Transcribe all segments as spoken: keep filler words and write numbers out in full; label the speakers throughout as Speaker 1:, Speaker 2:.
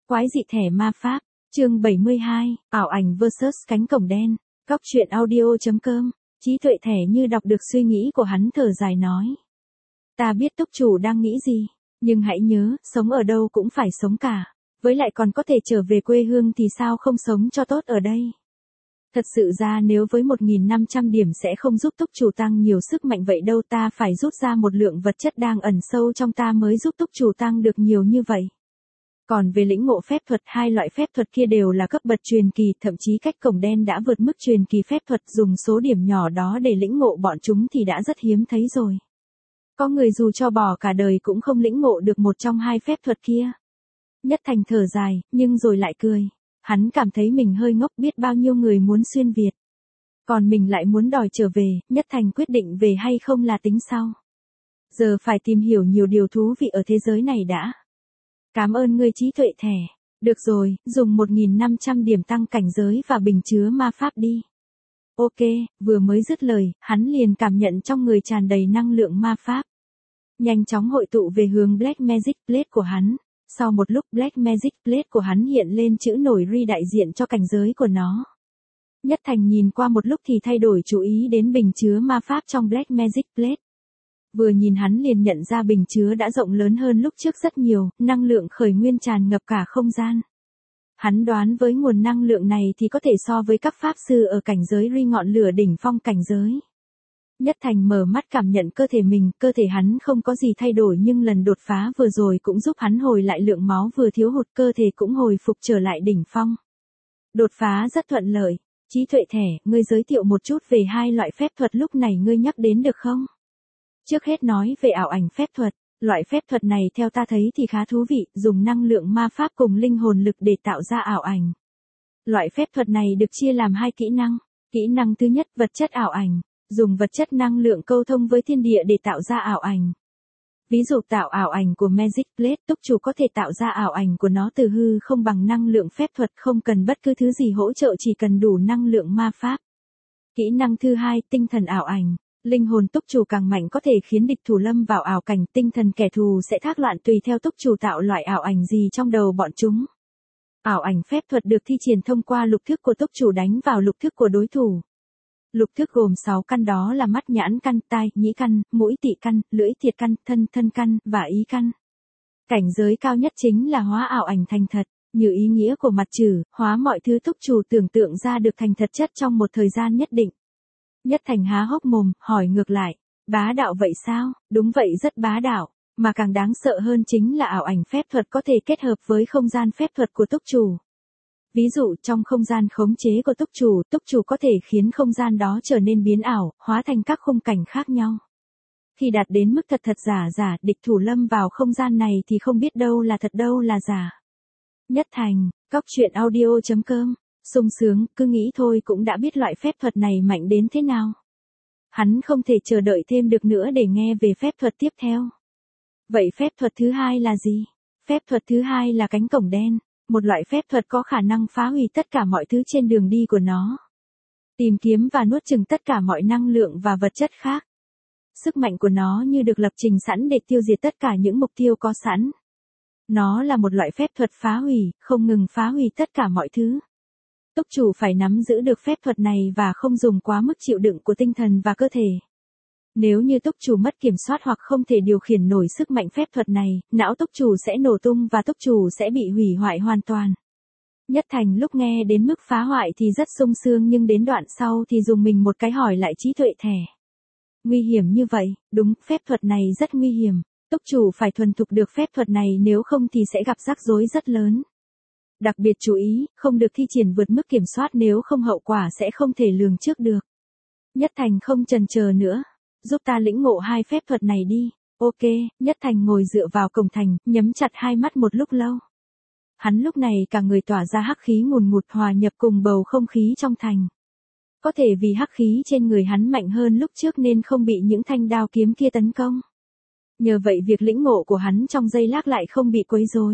Speaker 1: Quái dị thẻ ma pháp, chương bảy mươi hai, ảo ảnh versus cánh cổng đen, góc truyện audio.com, trí tuệ thẻ như đọc được suy nghĩ của hắn thở dài nói. Ta biết túc chủ đang nghĩ gì, nhưng hãy nhớ, sống ở đâu cũng phải sống cả, với lại còn có thể trở về quê hương thì sao không sống cho tốt ở đây. Thật sự ra nếu với một nghìn năm trăm điểm sẽ không giúp túc chủ tăng nhiều sức mạnh vậy đâu, ta phải rút ra một lượng vật chất đang ẩn sâu trong ta mới giúp túc chủ tăng được nhiều như vậy. Còn về lĩnh ngộ phép thuật, hai loại phép thuật kia đều là cấp bậc truyền kỳ, thậm chí cách cổng đen đã vượt mức truyền kỳ phép thuật, dùng số điểm nhỏ đó để lĩnh ngộ bọn chúng thì đã rất hiếm thấy rồi. Có người dù cho bỏ cả đời cũng không lĩnh ngộ được một trong hai phép thuật kia. Nhất Thành thở dài, nhưng rồi lại cười. Hắn cảm thấy mình hơi ngốc, biết bao nhiêu người muốn xuyên Việt. Còn mình lại muốn đòi trở về, Nhất Thành quyết định về hay không là tính sau. Giờ phải tìm hiểu nhiều điều thú vị ở thế giới này đã. Cảm ơn ngươi trí tuệ thẻ. Được rồi, dùng một nghìn năm trăm điểm tăng cảnh giới và bình chứa ma pháp đi. Ok, vừa mới dứt lời, hắn liền cảm nhận trong người tràn đầy năng lượng ma pháp. Nhanh chóng hội tụ về hướng Black Magic Plate của hắn. Sau một lúc Black Magic Plate của hắn hiện lên chữ nổi ri đại diện cho cảnh giới của nó. Nhất Thành nhìn qua một lúc thì thay đổi chú ý đến bình chứa ma pháp trong Black Magic Plate. Vừa nhìn hắn liền nhận ra bình chứa đã rộng lớn hơn lúc trước rất nhiều, năng lượng khởi nguyên tràn ngập cả không gian. Hắn đoán với nguồn năng lượng này thì có thể so với các pháp sư ở cảnh giới ri ngọn lửa đỉnh phong cảnh giới. Nhất Thành mở mắt cảm nhận cơ thể mình, cơ thể hắn không có gì thay đổi nhưng lần đột phá vừa rồi cũng giúp hắn hồi lại lượng máu vừa thiếu hụt, cơ thể cũng hồi phục trở lại đỉnh phong. Đột phá rất thuận lợi. Trí tuệ thẻ, ngươi giới thiệu một chút về hai loại phép thuật lúc này ngươi nhắc đến được không? Trước hết nói về ảo ảnh phép thuật, loại phép thuật này theo ta thấy thì khá thú vị, dùng năng lượng ma pháp cùng linh hồn lực để tạo ra ảo ảnh. Loại phép thuật này được chia làm hai kỹ năng. Kỹ năng thứ nhất, vật chất ảo ảnh. Dùng vật chất năng lượng câu thông với thiên địa để tạo ra ảo ảnh. Ví dụ tạo ảo ảnh của Magic Plate, túc chủ có thể tạo ra ảo ảnh của nó từ hư không bằng năng lượng phép thuật, không cần bất cứ thứ gì hỗ trợ, chỉ cần đủ năng lượng ma pháp. Kỹ năng thứ hai, tinh thần ảo ảnh. Linh hồn túc chủ càng mạnh có thể khiến địch thủ lâm vào ảo cảnh, tinh thần kẻ thù sẽ thác loạn tùy theo túc chủ tạo loại ảo ảnh gì trong đầu bọn chúng. Ảo ảnh phép thuật được thi triển thông qua lục thức của túc chủ đánh vào lục thức của đối thủ. Lục thức gồm sáu căn, đó là mắt, nhãn căn, tai, nhĩ căn, mũi, tị căn, lưỡi, thiệt căn, thân, thân căn, và ý căn. Cảnh giới cao nhất chính là hóa ảo ảnh thành thật, như ý nghĩa của mặt chữ, hóa mọi thứ túc chủ tưởng tượng ra được thành thật chất trong một thời gian nhất định. Nhất Thành há hốc mồm, hỏi ngược lại, bá đạo vậy sao? Đúng vậy, rất bá đạo, mà càng đáng sợ hơn chính là ảo ảnh phép thuật có thể kết hợp với không gian phép thuật của túc chủ. Ví dụ trong không gian khống chế của túc chủ, túc chủ có thể khiến không gian đó trở nên biến ảo, hóa thành các khung cảnh khác nhau. Khi đạt đến mức thật thật giả giả, địch thủ lâm vào không gian này thì không biết đâu là thật đâu là giả. Nhất Thành, góc truyện audio.com, sung sướng, cứ nghĩ thôi cũng đã biết loại phép thuật này mạnh đến thế nào. Hắn không thể chờ đợi thêm được nữa để nghe về phép thuật tiếp theo. Vậy phép thuật thứ hai là gì? Phép thuật thứ hai là cánh cổng đen. Một loại phép thuật có khả năng phá hủy tất cả mọi thứ trên đường đi của nó. Tìm kiếm và nuốt chửng tất cả mọi năng lượng và vật chất khác. Sức mạnh của nó như được lập trình sẵn để tiêu diệt tất cả những mục tiêu có sẵn. Nó là một loại phép thuật phá hủy, không ngừng phá hủy tất cả mọi thứ. Túc chủ phải nắm giữ được phép thuật này và không dùng quá mức chịu đựng của tinh thần và cơ thể. Nếu như túc chủ mất kiểm soát hoặc không thể điều khiển nổi sức mạnh phép thuật này, não túc chủ sẽ nổ tung và túc chủ sẽ bị hủy hoại hoàn toàn. Nhất Thành lúc nghe đến mức phá hoại thì rất sung sướng, nhưng đến đoạn sau thì dùng mình một cái hỏi lại trí tuệ thẻ. Nguy hiểm như vậy? Đúng, phép thuật này rất nguy hiểm. Túc chủ phải thuần thục được phép thuật này, nếu không thì sẽ gặp rắc rối rất lớn. Đặc biệt chú ý, không được thi triển vượt mức kiểm soát, nếu không hậu quả sẽ không thể lường trước được. Nhất Thành không chần chờ nữa. Giúp ta lĩnh ngộ hai phép thuật này đi. Ok, Nhất Thành ngồi dựa vào cổng thành, nhắm chặt hai mắt một lúc lâu. Hắn lúc này cả người tỏa ra hắc khí ngùn ngụt hòa nhập cùng bầu không khí trong thành. Có thể vì hắc khí trên người hắn mạnh hơn lúc trước nên không bị những thanh đao kiếm kia tấn công. Nhờ vậy việc lĩnh ngộ của hắn trong giây lát lại không bị quấy rối.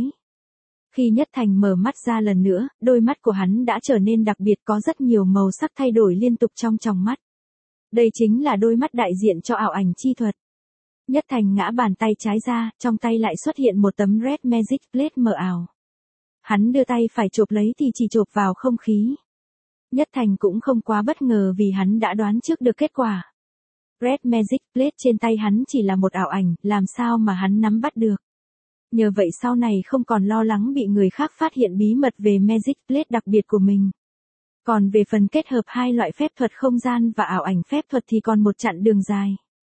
Speaker 1: Khi Nhất Thành mở mắt ra lần nữa, đôi mắt của hắn đã trở nên đặc biệt, có rất nhiều màu sắc thay đổi liên tục trong tròng mắt. Đây chính là đôi mắt đại diện cho ảo ảnh chi thuật. Nhất Thành ngã bàn tay trái ra, trong tay lại xuất hiện một tấm Red Magic Plate mờ ảo. Hắn đưa tay phải chộp lấy thì chỉ chộp vào không khí. Nhất Thành cũng không quá bất ngờ vì hắn đã đoán trước được kết quả. Red Magic Plate trên tay hắn chỉ là một ảo ảnh, làm sao mà hắn nắm bắt được. Nhờ vậy sau này không còn lo lắng bị người khác phát hiện bí mật về Magic Plate đặc biệt của mình. Còn về phần kết hợp hai loại phép thuật không gian và ảo ảnh phép thuật thì còn một chặng đường dài.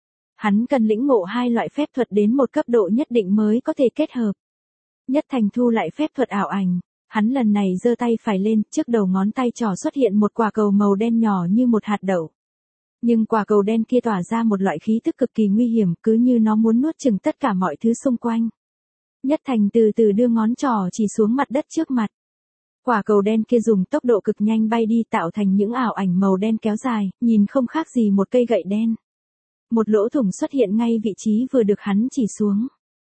Speaker 1: Hắn cần lĩnh ngộ hai loại phép thuật đến một cấp độ nhất định mới có thể kết hợp. Nhất Thành thu lại phép thuật ảo ảnh. Hắn lần này giơ tay phải lên, trước đầu ngón tay trỏ xuất hiện một quả cầu màu đen nhỏ như một hạt đậu. Nhưng quả cầu đen kia tỏa ra một loại khí tức cực kỳ nguy hiểm, cứ như nó muốn nuốt chửng tất cả mọi thứ xung quanh. Nhất Thành từ từ đưa ngón trỏ chỉ xuống mặt đất trước mặt. Quả cầu đen kia dùng tốc độ cực nhanh bay đi tạo thành những ảo ảnh màu đen kéo dài, nhìn không khác gì một cây gậy đen. Một lỗ thủng xuất hiện ngay vị trí vừa được hắn chỉ xuống.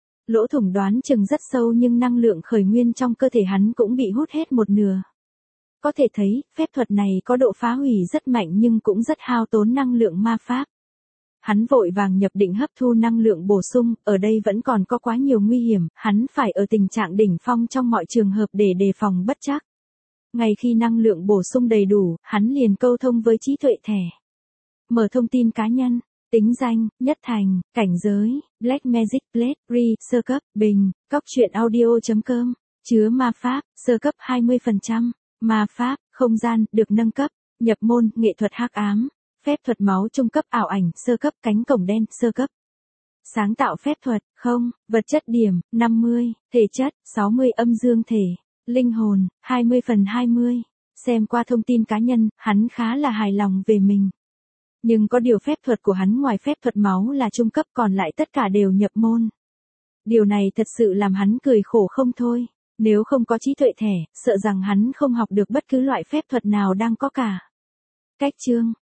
Speaker 1: Lỗ thủng đoán chừng rất sâu nhưng năng lượng khởi nguyên trong cơ thể hắn cũng bị hút hết một nửa. Có thể thấy, phép thuật này có độ phá hủy rất mạnh nhưng cũng rất hao tốn năng lượng ma pháp. Hắn vội vàng nhập định hấp thu năng lượng bổ sung, ở đây vẫn còn có quá nhiều nguy hiểm, hắn phải ở tình trạng đỉnh phong trong mọi trường hợp để đề phòng bất trắc. Ngay khi năng lượng bổ sung đầy đủ, hắn liền câu thông với trí tuệ thẻ. Mở thông tin cá nhân, tính danh, Nhất Thành, cảnh giới, Black Magic Plate, Re, sơ cấp, bình, cóc truyện audio chấm com, chứa ma pháp, sơ cấp hai mươi phần trăm, ma pháp, không gian, được nâng cấp, nhập môn, nghệ thuật hắc ám, phép thuật máu trung cấp ảo ảnh, sơ cấp, cánh cổng đen, sơ cấp. Sáng tạo phép thuật, không, vật chất điểm, năm mươi, thể chất, sáu mươi âm dương thể, linh hồn, hai mươi phần hai mươi. Xem qua thông tin cá nhân, hắn khá là hài lòng về mình. Nhưng có điều phép thuật của hắn ngoài phép thuật máu là trung cấp còn lại tất cả đều nhập môn. Điều này thật sự làm hắn cười khổ không thôi. Nếu không có trí tuệ thẻ, sợ rằng hắn không học được bất cứ loại phép thuật nào đang có cả. Cách chương